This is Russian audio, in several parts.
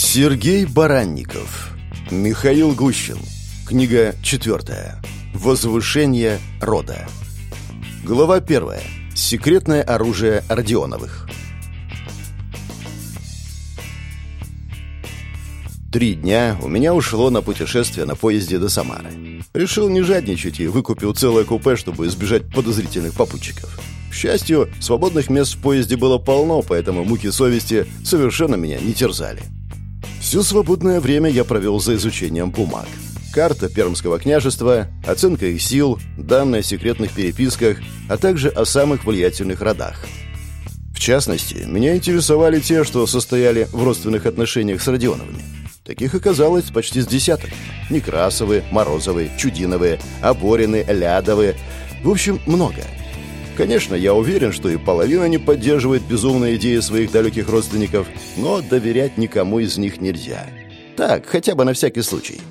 Сергей Баранников. Михаил Гущин. Книга 4. Возвышение рода. Глава 1. Секретное оружие Родионовых. 3 дня у меня ушло на путешествие на поезде до Самары. Решил не жадничать и выкупил целое купе, чтобы избежать подозрительных попутчиков. К счастью, свободных мест в поезде было полно, поэтому муки совести совершенно меня не терзали. Все свободное время я провел за изучением бумаг. Карта Пермского княжества, оценка их сил, данные о секретных переписках, а также о самых влиятельных родах. В частности, меня интересовали те, что состояли в родственных отношениях с Родионовыми. Таких оказалось почти с десяток. Некрасовы, Морозовы, Чудиновы, Оборины, Лядовы. В общем, много. Конечно, я уверен, что и половина не поддерживает безумные идеи своих далеких родственников, но доверять никому из них нельзя. Так, хотя бы на всякий случай.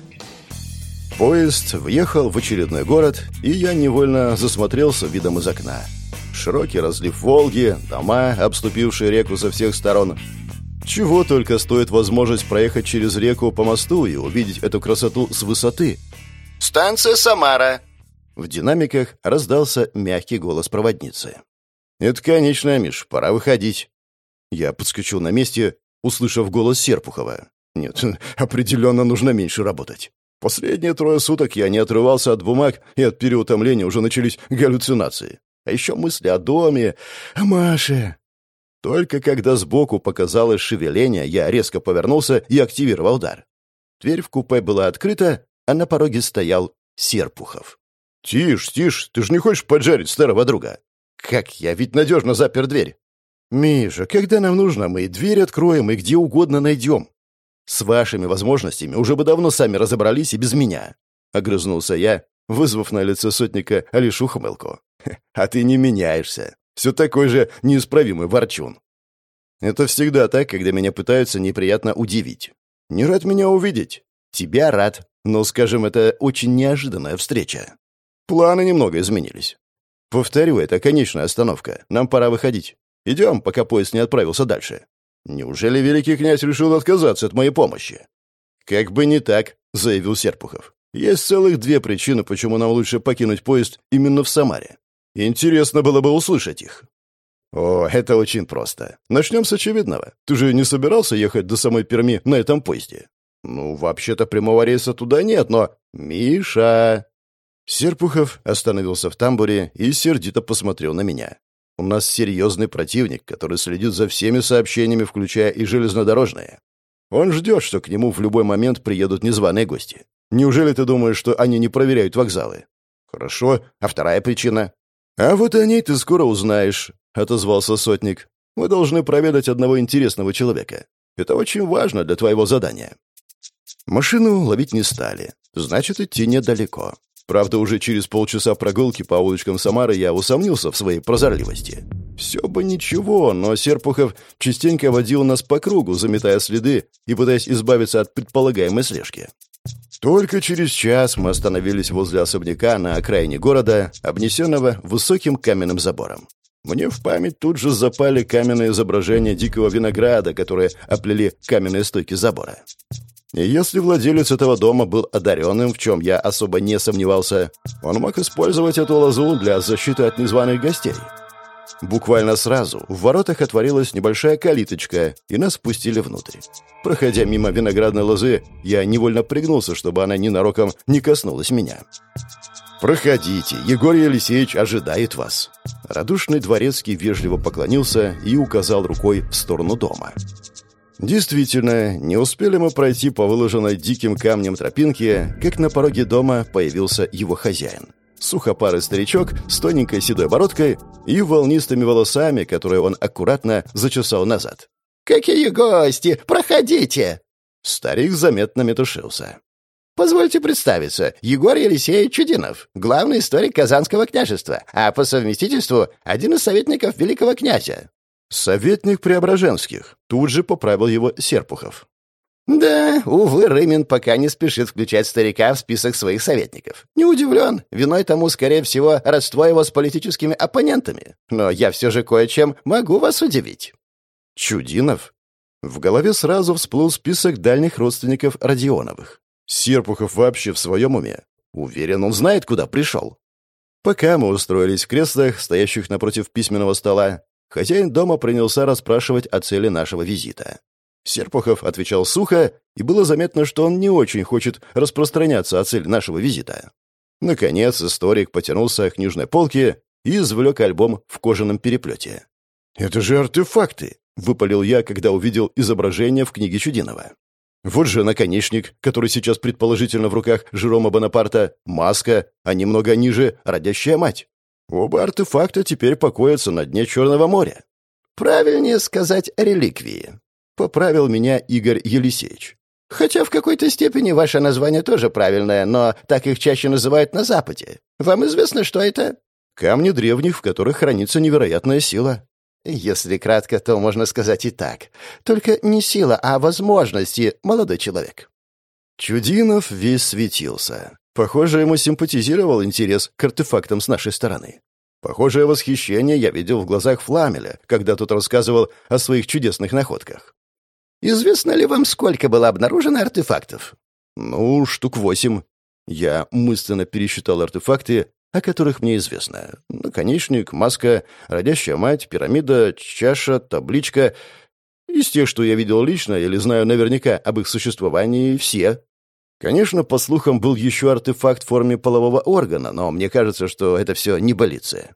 Поезд въехал в очередной город, и я невольно засмотрелся видом из окна. Широкий разлив Волги, дома, обступившие реку со всех сторон. Чего только стоит возможность проехать через реку по мосту и увидеть эту красоту с высоты. «Станция Самара!» В динамиках раздался мягкий голос проводницы. «Это конечная, Миш, пора выходить». Я подскочил на месте, услышав голос Серпухова. «Нет, определенно нужно меньше работать. Последние 3 суток я не отрывался от бумаг, и от переутомления уже начались галлюцинации. А еще мысли о доме, о Маше». Только когда сбоку показалось шевеление, я резко повернулся и активировал дар. Дверь в купе была открыта, а на пороге стоял Серпухов. «Тише, тише, ты же не хочешь поджарить старого друга?» «Как я ведь надежно запер дверь». «Миша, когда нам нужно, мы и дверь откроем, и где угодно найдем. С вашими возможностями уже бы давно сами разобрались и без меня», — огрызнулся я, вызвав на лице сотника лишь ухмылку. «А ты не меняешься. Все такой же неисправимый ворчун». «Это всегда так, когда меня пытаются неприятно удивить. Не рад меня увидеть? Тебя рад, но, скажем, это очень неожиданная встреча. Планы немного изменились. Повторю, это конечная остановка. Нам пора выходить. Идем, пока поезд не отправился дальше. Неужели великий князь решил отказаться от моей помощи?» «Как бы не так», — заявил Серпухов. «Есть целых 2 причины, почему нам лучше покинуть поезд именно в Самаре. Интересно было бы услышать их». «О, это очень просто. Начнем с очевидного. Ты же не собирался ехать до самой Перми на этом поезде?» «Ну, вообще-то прямого рейса туда нет, но...» «Миша!» Серпухов остановился в тамбуре и сердито посмотрел на меня. «У нас серьезный противник, который следит за всеми сообщениями, включая и железнодорожные. Он ждет, что к нему в любой момент приедут незваные гости. Неужели ты думаешь, что они не проверяют вокзалы?» «Хорошо. А вторая причина?» «А вот о ней ты скоро узнаешь», — отозвался сотник. «Мы должны проведать одного интересного человека. Это очень важно для твоего задания». Машину ловить не стали. Значит, идти недалеко. Правда, уже через полчаса прогулки по улочкам Самары я усомнился в своей прозорливости. Все бы ничего, но Серпухов частенько водил нас по кругу, заметая следы и пытаясь избавиться от предполагаемой слежки. Только через час мы остановились возле особняка на окраине города, обнесенного высоким каменным забором. Мне в память тут же запали каменные изображения дикого винограда, которые оплели каменные стойки забора. И если владелец этого дома был одаренным, в чем я особо не сомневался, он мог использовать эту лозу для защиты от незваных гостей. Буквально сразу в воротах отворилась небольшая калиточка, и нас спустили внутрь. Проходя мимо виноградной лозы, я невольно пригнулся, чтобы она ненароком не коснулась меня. «Проходите, Егор Елисеевич ожидает вас». Радушный дворецкий вежливо поклонился и указал рукой в сторону дома. Действительно, не успели мы пройти по выложенной диким камнем тропинке, как на пороге дома появился его хозяин. Сухопарый старичок с тоненькой седой бородкой и волнистыми волосами, которые он аккуратно зачесал назад. «Какие гости! Проходите!» Старик заметно метушился. «Позвольте представиться, Егор Елисеевич Чудинов, главный историк Казанского княжества, а по совместительству один из советников великого князя». «Советник Преображенских», — тут же поправил его Серпухов. «Да, увы, Рымин пока не спешит включать старика в список своих советников. Не удивлен, виной тому, скорее всего, родство его с политическими оппонентами. Но я все же кое-чем могу вас удивить». «Чудинов?» В голове сразу всплыл список дальних родственников Родионовых. Серпухов вообще в своем уме? Уверен, он знает, куда пришел. Пока мы устроились в креслах, стоящих напротив письменного стола, хозяин дома принялся расспрашивать о цели нашего визита. Серпухов отвечал сухо, и было заметно, что он не очень хочет распространяться о цели нашего визита. Наконец, историк потянулся к книжной полке и извлек альбом в кожаном переплете. «Это же артефакты!» — выпалил я, когда увидел изображение в книге Чудинова. Вот же наконечник, который сейчас предположительно в руках Жерома Бонапарта, маска, а немного ниже — родящая мать. Оба артефакта теперь покоятся на дне Черного моря. «Правильнее сказать реликвии», — поправил меня Игорь Елисеевич. «Хотя в какой-то степени ваше название тоже правильное, но так их чаще называют на Западе. Вам известно, что это?» «Камни древних, в которых хранится невероятная сила». «Если кратко, то можно сказать и так. Только не сила, а возможности, молодой человек». Чудинов весь светился. Похоже, ему симпатизировал интерес к артефактам с нашей стороны. Похожее восхищение я видел в глазах Фламеля, когда тот рассказывал о своих чудесных находках. «Известно ли вам, сколько было обнаружено артефактов?» «Ну, штук 8. Я мысленно пересчитал артефакты, о которых мне известно. Наконечник, маска, родящая мать, пирамида, чаша, табличка. Из тех, что я видел лично или знаю наверняка об их существовании, все. Конечно, по слухам, был еще артефакт в форме полового органа, но мне кажется, что это все небылицы».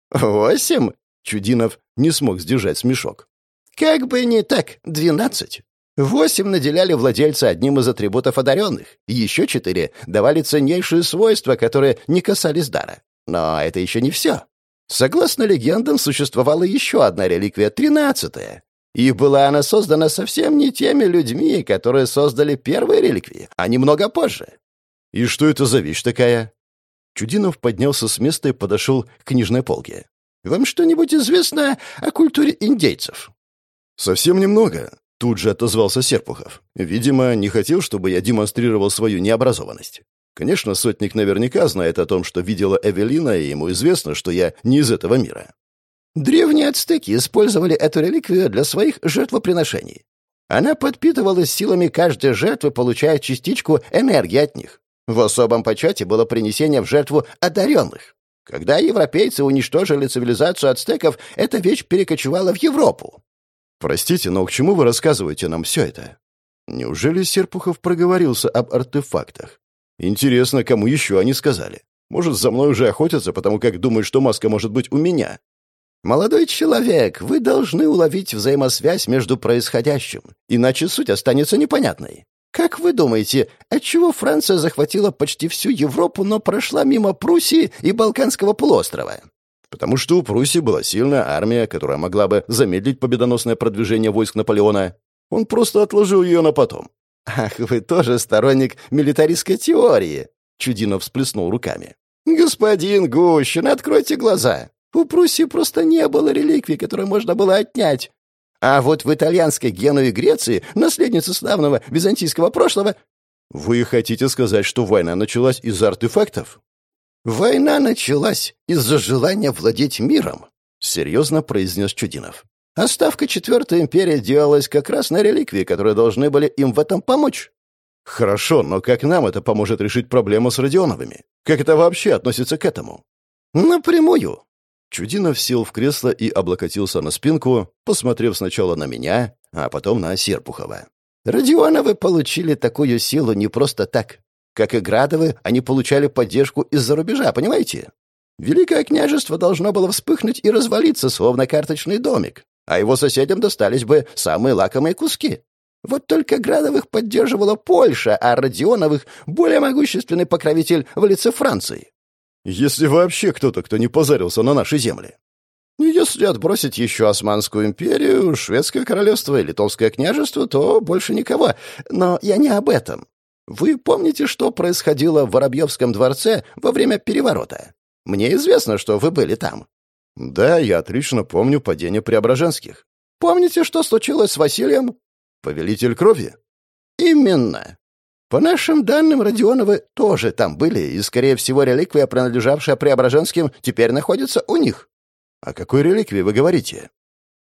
8? Чудинов не смог сдержать смешок. Как бы не так, 12. 8 наделяли владельца одним из атрибутов одаренных, еще 4 давали ценнейшие свойства, которые не касались дара. Но это еще не все. Согласно легендам, существовала еще одна реликвия, 13-я. И была она создана совсем не теми людьми, которые создали первые реликвии, а немного позже. «И что это за вещь такая?» Чудинов поднялся с места и подошел к книжной полке. «Вам что-нибудь известно о культуре индейцев?» «Совсем немного», — тут же отозвался Серпухов. Видимо, не хотел, чтобы я демонстрировал свою необразованность. Конечно, сотник наверняка знает о том, что видела Эвелина, и ему известно, что я не из этого мира. Древние ацтеки использовали эту реликвию для своих жертвоприношений. Она подпитывалась силами каждой жертвы, получая частичку энергии от них. В особом почете было принесение в жертву одаренных. Когда европейцы уничтожили цивилизацию ацтеков, эта вещь перекочевала в Европу. «Простите, но к чему вы рассказываете нам все это?» Неужели Серпухов проговорился об артефактах? Интересно, кому еще они сказали? Может, за мной уже охотятся, потому как думают, что маска может быть у меня? «Молодой человек, вы должны уловить взаимосвязь между происходящим, иначе суть останется непонятной. Как вы думаете, отчего Франция захватила почти всю Европу, но прошла мимо Пруссии и Балканского полуострова?» Потому что у Пруссии была сильная армия, которая могла бы замедлить победоносное продвижение войск Наполеона. Он просто отложил ее на потом. «Ах, вы тоже сторонник милитаристской теории!» Чудинов всплеснул руками. «Господин Гущин, откройте глаза! У Пруссии просто не было реликвий, которые можно было отнять. А вот в итальянской Генуе и Греции, наследнице славного византийского прошлого...» «Вы хотите сказать, что война началась из-за артефактов?» «Война началась из-за желания владеть миром», — серьезно произнес Чудинов. «А ставка Четвертой империи делалась как раз на реликвии, которые должны были им в этом помочь». «Хорошо, но как нам это поможет решить проблему с Родионовыми? Как это вообще относится к этому?» «Напрямую». Чудинов сел в кресло и облокотился на спинку, посмотрев сначала на меня, а потом на Серпухова. «Родионовы получили такую силу не просто так. Как и Градовы, они получали поддержку из-за рубежа, понимаете? Великое княжество должно было вспыхнуть и развалиться, словно карточный домик, а его соседям достались бы самые лакомые куски. Вот только Градовых поддерживала Польша, а Родионовых — более могущественный покровитель в лице Франции. Если вообще кто-то, кто не позарился на наши земли. Если отбросить еще Османскую империю, Шведское королевство и Литовское княжество, то больше никого. Но я не об этом. Вы помните, что происходило в Воробьевском дворце во время переворота? Мне известно, что вы были там». «Да, я отлично помню падение Преображенских». «Помните, что случилось с Василием?» «Повелитель крови?» «Именно. По нашим данным, Родионовы тоже там были, и, скорее всего, реликвия, принадлежавшая Преображенским, теперь находится у них». «О какой реликвии вы говорите?»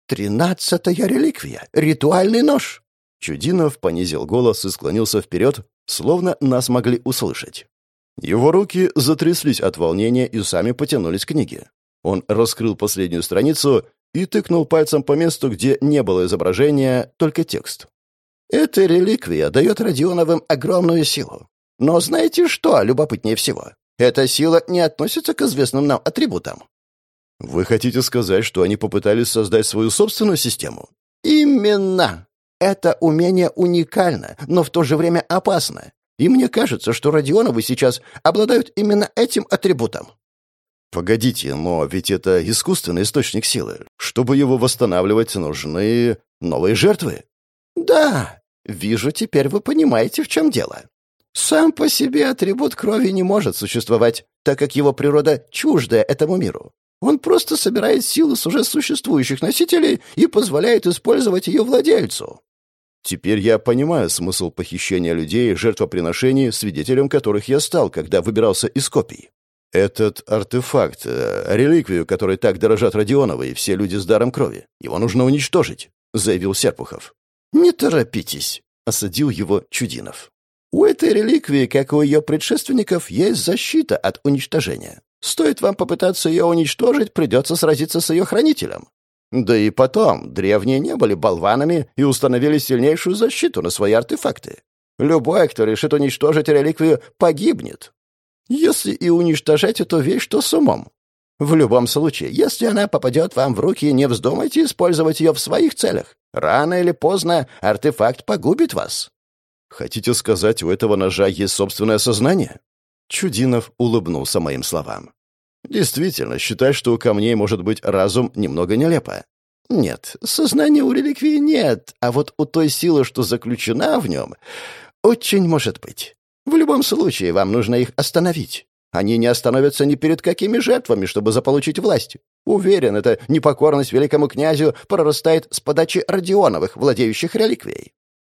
13-я реликвия. Ритуальный нож. Чудинов понизил голос и склонился вперед, словно нас могли услышать. Его руки затряслись от волнения и сами потянулись к книге. Он раскрыл последнюю страницу и тыкнул пальцем по месту, где не было изображения, только текст. «Эта реликвия дает Родионовым огромную силу. Но знаете что любопытнее всего? Эта сила не относится к известным нам атрибутам». «Вы хотите сказать, что они попытались создать свою собственную систему?» «Именно! Это умение уникально, но в то же время опасно. И мне кажется, что Родионовы сейчас обладают именно этим атрибутом». «Погодите, но ведь это искусственный источник силы. Чтобы его восстанавливать, нужны новые жертвы». «Да, вижу, теперь вы понимаете, в чем дело. Сам по себе атрибут крови не может существовать, так как его природа чуждая этому миру. Он просто собирает силу с уже существующих носителей и позволяет использовать ее владельцу». Теперь я понимаю смысл похищения людей и жертвоприношений, свидетелем которых я стал, когда выбирался из копий. Этот артефакт, реликвию, которой так дорожат Родионовы и все люди с даром крови, его нужно уничтожить, заявил Серпухов. «Не торопитесь», — осадил его Чудинов. «У этой реликвии, как у ее предшественников, есть защита от уничтожения. Стоит вам попытаться ее уничтожить, придется сразиться с ее хранителем. Да и потом, древние не были болванами и установили сильнейшую защиту на свои артефакты. Любой, кто решит уничтожить реликвию, погибнет. Если и уничтожать эту вещь, то с умом. В любом случае, если она попадет вам в руки, не вздумайте использовать ее в своих целях. Рано или поздно артефакт погубит вас». «Хотите сказать, у этого ножа есть собственное сознание?» Чудинов улыбнулся моим словам. «Действительно, считать, что у камней может быть разум, немного нелепо». «Нет, сознания у реликвии нет, а вот у той силы, что заключена в нем, очень может быть. В любом случае, вам нужно их остановить. Они не остановятся ни перед какими жертвами, чтобы заполучить власть. Уверен, эта непокорность великому князю прорастает с подачи Родионовых, владеющих реликвией».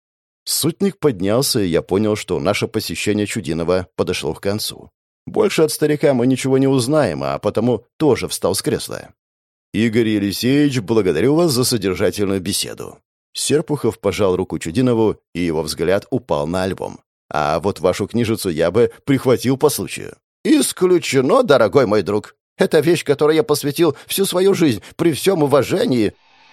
Сотник поднялся, и я понял, что наше посещение Чудинова подошло к концу. Больше от старика мы ничего не узнаем, а потому тоже встал с кресла. «Игорь Елисеевич, благодарю вас за содержательную беседу». Серпухов пожал руку Чудинову, и его взгляд упал на альбом. «А вот вашу книжицу я бы прихватил по случаю». «Исключено, дорогой мой друг. Это вещь, которой я посвятил всю свою жизнь, при всем уважении».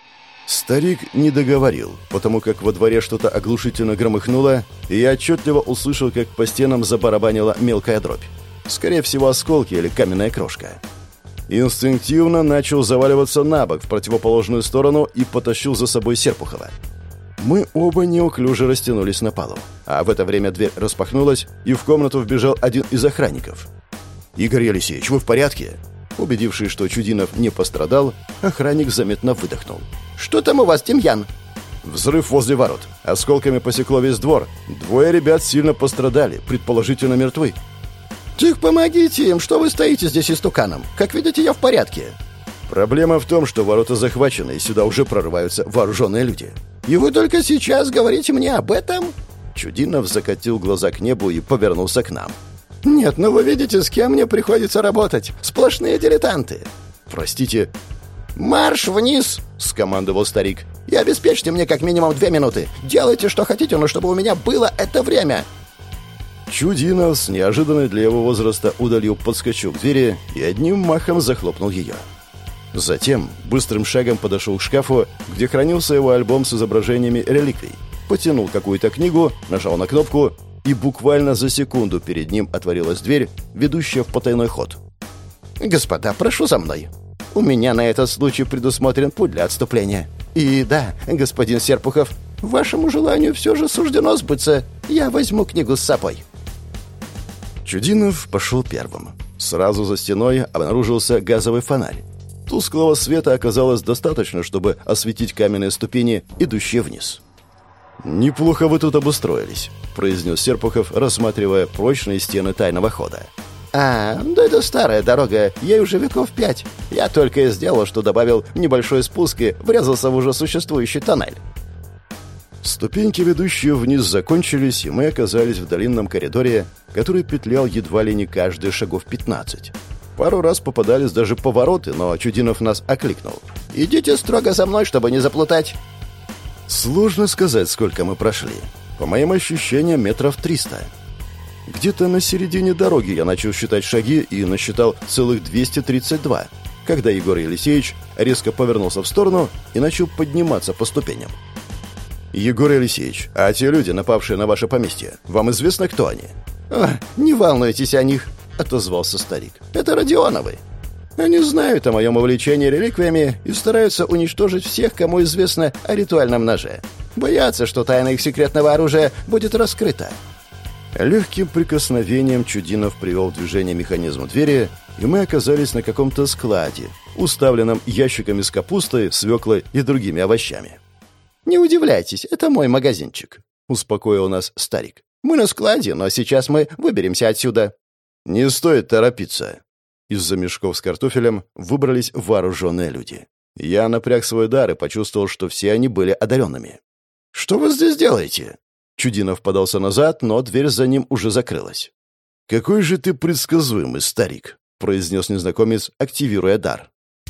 Старик не договорил, потому как во дворе что-то оглушительно громыхнуло, и я отчетливо услышал, как по стенам забарабанила мелкая дробь. Скорее всего, осколки или каменная крошка. Инстинктивно начал заваливаться на бок в противоположную сторону и потащил за собой Серпухова. Мы оба неуклюже растянулись на полу. А в это время дверь распахнулась, и в комнату вбежал один из охранников. «Игорь Елисеевич, вы в порядке?» Убедившись, что Чудинов не пострадал, охранник заметно выдохнул. «Что там у вас, Демьян?» «Взрыв возле ворот. Осколками посекло весь двор. 2 ребят сильно пострадали, предположительно мертвы». «Так помогите им, что вы стоите здесь истуканом? Как видите, я в порядке». «Проблема в том, что ворота захвачены, и сюда уже прорываются вооруженные люди». «И вы только сейчас говорите мне об этом?» Чудинов закатил глаза к небу и повернулся к нам. «Нет, ну вы видите, с кем мне приходится работать. Сплошные дилетанты». «Простите». «Марш вниз!» — скомандовал старик. «И обеспечьте мне как минимум 2 минуты. Делайте, что хотите, но чтобы у меня было это время». Чудинов с неожиданной для его возраста удалью подскочил к двери и одним махом захлопнул ее. Затем быстрым шагом подошел к шкафу, где хранился его альбом с изображениями реликвий, потянул какую-то книгу, нажал на кнопку, и буквально за секунду перед ним отворилась дверь, ведущая в потайной ход. «Господа, прошу за мной. У меня на этот случай предусмотрен путь для отступления. И да, господин Серпухов, вашему желанию все же суждено сбыться. Я возьму книгу с собой». Чудинов пошел первым. Сразу за стеной обнаружился газовый фонарь. Тусклого света оказалось достаточно, чтобы осветить каменные ступени, идущие вниз. «Неплохо вы тут обустроились», — произнес Серпухов, рассматривая прочные стены тайного хода. «Да это старая дорога, ей уже веков 5. Я только и сделал, что добавил небольшой спуск и врезался в уже существующий тоннель». Ступеньки, ведущие вниз, закончились, и мы оказались в длинном коридоре, который петлял едва ли не каждые шагов 15. Пару раз попадались даже повороты, но Чудинов нас окликнул. Идите строго за мной, чтобы не заплутать». Сложно сказать, сколько мы прошли. По моим ощущениям, метров 300. Где-то на середине дороги я начал считать шаги и насчитал целых 232, когда Егор Елисеевич резко повернулся в сторону и начал подниматься по ступеням. «Егор Елисеевич, а те люди, напавшие на ваше поместье, вам известно, кто они?» «Не волнуйтесь о них», — отозвался старик. «Это Родионовы. Они знают о моем увлечении реликвиями и стараются уничтожить всех, кому известно о ритуальном ноже. Боятся, что тайна их секретного оружия будет раскрыта». Легким прикосновением Чудинов привел в движение механизм двери, и мы оказались на каком-то складе, уставленном ящиками с капустой, свеклой и другими овощами. «Не удивляйтесь, это мой магазинчик», — успокоил нас старик. «Мы на складе, но сейчас мы выберемся отсюда». «Не стоит торопиться». Из-за мешков с картофелем выбрались вооруженные люди. Я напряг свой дар и почувствовал, что все они были одаренными. «Что вы здесь делаете?» Чудинов подался назад, но дверь за ним уже закрылась. «Какой же ты предсказуемый, старик», — произнес незнакомец, активируя дар.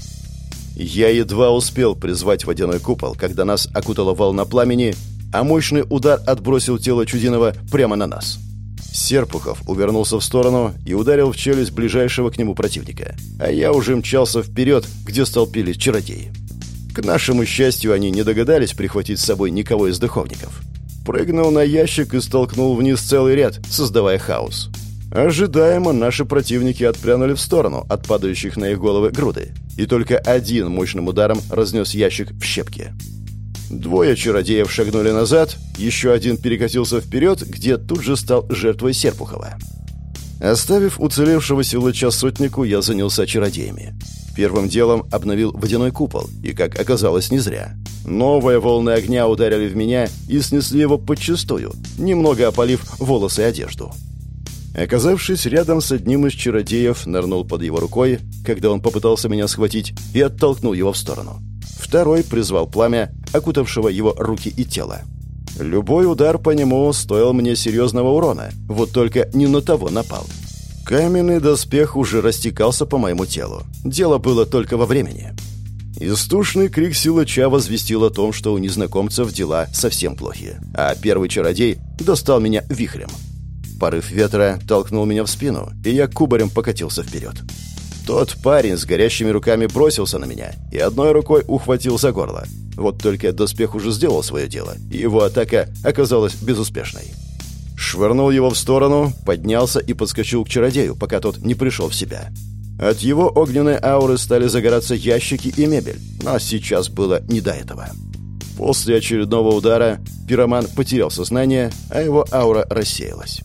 Я едва успел призвать водяной купол, когда нас окутала волна пламени, а мощный удар отбросил тело Чудинова прямо на нас. Серпухов увернулся в сторону и ударил в челюсть ближайшего к нему противника, а я уже мчался вперед, где столпились чародеи. К нашему счастью, они не догадались прихватить с собой никого из духовников. Прыгнул на ящик и столкнул вниз целый ряд, создавая хаос. Ожидаемо наши противники отпрянули в сторону от падающих на их головы груды, и только один мощным ударом разнес ящик в щепки. Двое чародеев шагнули назад, еще один перекатился вперед, где тут же стал жертвой Серпухова. Оставив уцелевшего силача сотнику, я занялся чародеями. Первым делом обновил водяной купол, и, как оказалось, не зря. Новые волны огня ударили в меня и снесли его подчистую, немного опалив волосы и одежду. Оказавшись рядом с одним из чародеев, нырнул под его рукой, когда он попытался меня схватить, и оттолкнул его в сторону. Второй призвал пламя, окутавшего его руки и тело. Любой удар по нему стоил мне серьезного урона, вот только не на того напал. Каменный доспех уже растекался по моему телу. Дело было только во времени. Истошный крик силача возвестил о том, что у незнакомцев дела совсем плохи, а первый чародей достал меня вихрем. Порыв ветра толкнул меня в спину, и я кубарем покатился вперед. Тот парень с горящими руками бросился на меня и одной рукой ухватил за горло. Вот только доспех уже сделал свое дело, и его атака оказалась безуспешной. Швырнул его в сторону, поднялся и подскочил к чародею, пока тот не пришел в себя. От его огненной ауры стали загораться ящики и мебель, но сейчас было не до этого. После очередного удара пироман потерял сознание, а его аура рассеялась.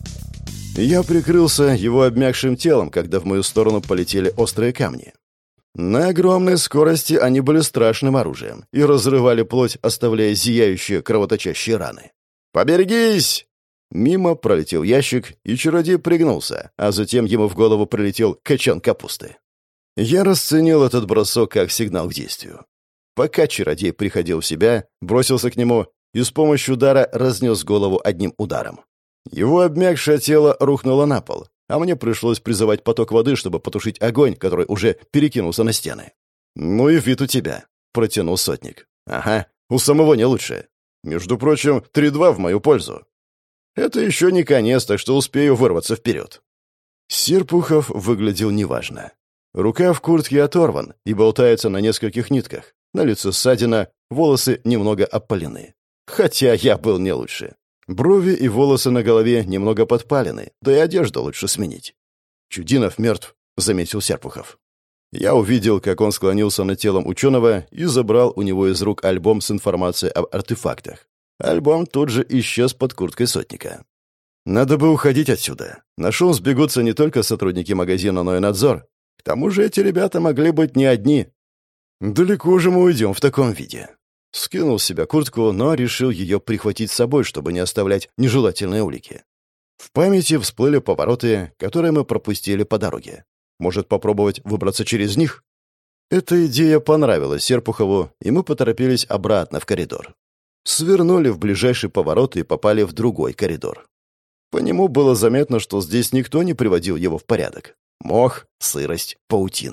Я прикрылся его обмякшим телом, когда в мою сторону полетели острые камни. На огромной скорости они были страшным оружием и разрывали плоть, оставляя зияющие кровоточащие раны. «Поберегись!» Мимо пролетел ящик, и чародей пригнулся, а затем ему в голову прилетел качан капусты. Я расценил этот бросок как сигнал к действию. Пока чародей приходил в себя, бросился к нему и с помощью удара разнес голову одним ударом. Его обмякшее тело рухнуло на пол, а мне пришлось призывать поток воды, чтобы потушить огонь, который уже перекинулся на стены. «Ну и вид у тебя», — протянул сотник. «Ага, у самого не лучше. Между прочим, 3-2 в мою пользу. Это еще не конец, так что успею вырваться вперед». Серпухов выглядел неважно. Рука в куртке оторван и болтается на нескольких нитках. На лице ссадина, волосы немного опалены. Хотя я был не лучше. Брови и волосы на голове немного подпалены, да и одежду лучше сменить. «Чудинов мертв», — заметил Серпухов. Я увидел, как он склонился над телом ученого и забрал у него из рук альбом с информацией об артефактах. Альбом тут же исчез под курткой сотника. Надо бы уходить отсюда. На шум сбегутся не только сотрудники магазина, но и надзор. К тому же эти ребята могли быть не одни. Далеко же мы уйдем в таком виде. Скинул с себя куртку, но решил ее прихватить с собой, чтобы не оставлять нежелательные улики. В памяти всплыли повороты, которые мы пропустили по дороге. Может, попробовать выбраться через них? Эта идея понравилась Серпухову, и мы поторопились обратно в коридор. Свернули в ближайший поворот и попали в другой коридор. По нему было заметно, что здесь никто не приводил его в порядок. Мох, сырость, паутина.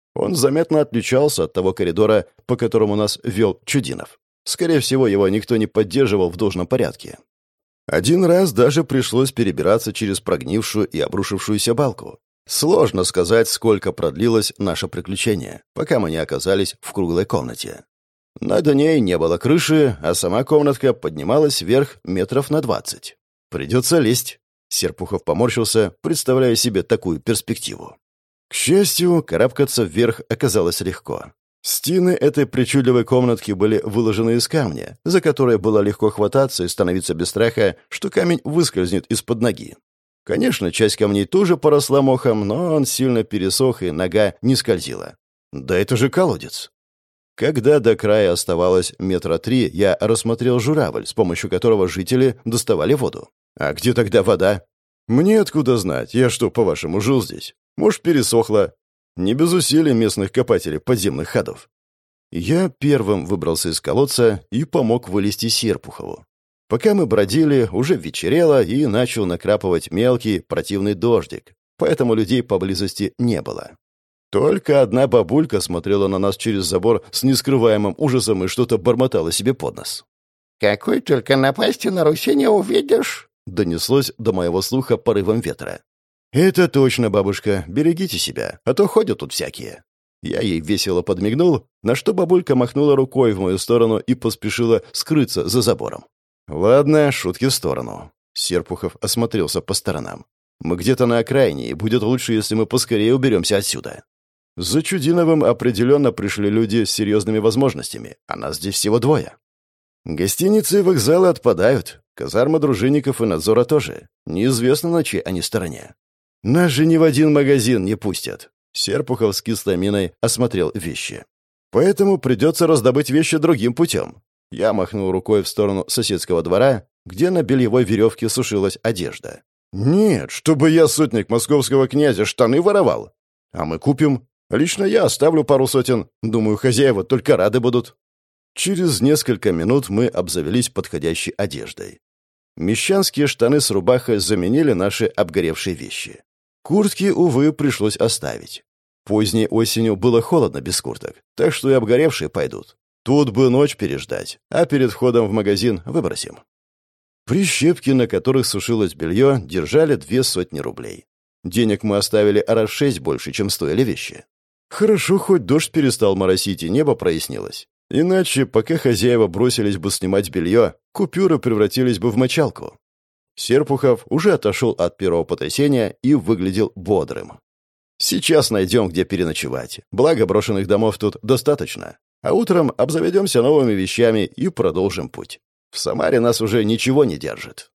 Он заметно отличался от того коридора, по которому нас вел Чудинов. Скорее всего, его никто не поддерживал в должном порядке. Один раз даже пришлось перебираться через прогнившую и обрушившуюся балку. Сложно сказать, сколько продлилось наше приключение, пока мы не оказались в круглой комнате. Над ней не было крыши, а сама комнатка поднималась вверх метров на 20. «Придется лезть». Серпухов поморщился, представляя себе такую перспективу. К счастью, карабкаться вверх оказалось легко. Стены этой причудливой комнатки были выложены из камня, за которое было легко хвататься и становиться без страха, что камень выскользнет из-под ноги. Конечно, часть камней тоже поросла мохом, но он сильно пересох, и нога не скользила. Да это же колодец. Когда до края оставалось 3 метра, я рассмотрел журавль, с помощью которого жители доставали воду. А где тогда вода? Мне откуда знать? Я что, по-вашему, жил здесь? Может, пересохла? Не без усилий местных копателей подземных ходов. Я первым выбрался из колодца и помог вылезти Серпухову. Пока мы бродили, уже вечерело и начал накрапывать мелкий противный дождик, поэтому людей поблизости не было. Только одна бабулька смотрела на нас через забор с нескрываемым ужасом и что-то бормотала себе под нос. «Какой только напасти нарушения увидишь!» — донеслось до моего слуха порывом ветра. «Это точно, бабушка, берегите себя, а то ходят тут всякие». Я ей весело подмигнул, на что бабулька махнула рукой в мою сторону и поспешила скрыться за забором. «Ладно, шутки в сторону». Серпухов осмотрелся по сторонам. «Мы где-то на окраине, и будет лучше, если мы поскорее уберемся отсюда». За Чудиновым определенно пришли люди с серьезными возможностями, а нас здесь всего 2. Гостиницы и вокзалы отпадают, казармы дружинников и надзора тоже. Неизвестно, на чьей они стороне. Нас же ни в один магазин не пустят. Серпухов с кислой миной осмотрел вещи. Поэтому придется раздобыть вещи другим путем. Я махнул рукой в сторону соседского двора, где на бельевой веревке сушилась одежда. «Нет, чтобы я, сотник московского князя, штаны воровал. А мы купим. Лично я оставлю пару сотен. Думаю, хозяева только рады будут». Через несколько минут мы обзавелись подходящей одеждой. Мещанские штаны с рубахой заменили наши обгоревшие вещи. Куртки, увы, пришлось оставить. Поздней осенью было холодно без курток, так что и обгоревшие пойдут. Тут бы ночь переждать, а перед входом в магазин выбросим. Прищепки, на которых сушилось белье, держали 200 рублей. Денег мы оставили раз в 6 больше, чем стоили вещи. Хорошо, хоть дождь перестал моросить и небо прояснилось. Иначе, пока хозяева бросились бы снимать белье, купюры превратились бы в мочалку. Серпухов уже отошел от первого потрясения и выглядел бодрым. «Сейчас найдем, где переночевать. Благо, брошенных домов тут достаточно. А утром обзаведемся новыми вещами и продолжим путь. В Самаре нас уже ничего не держит».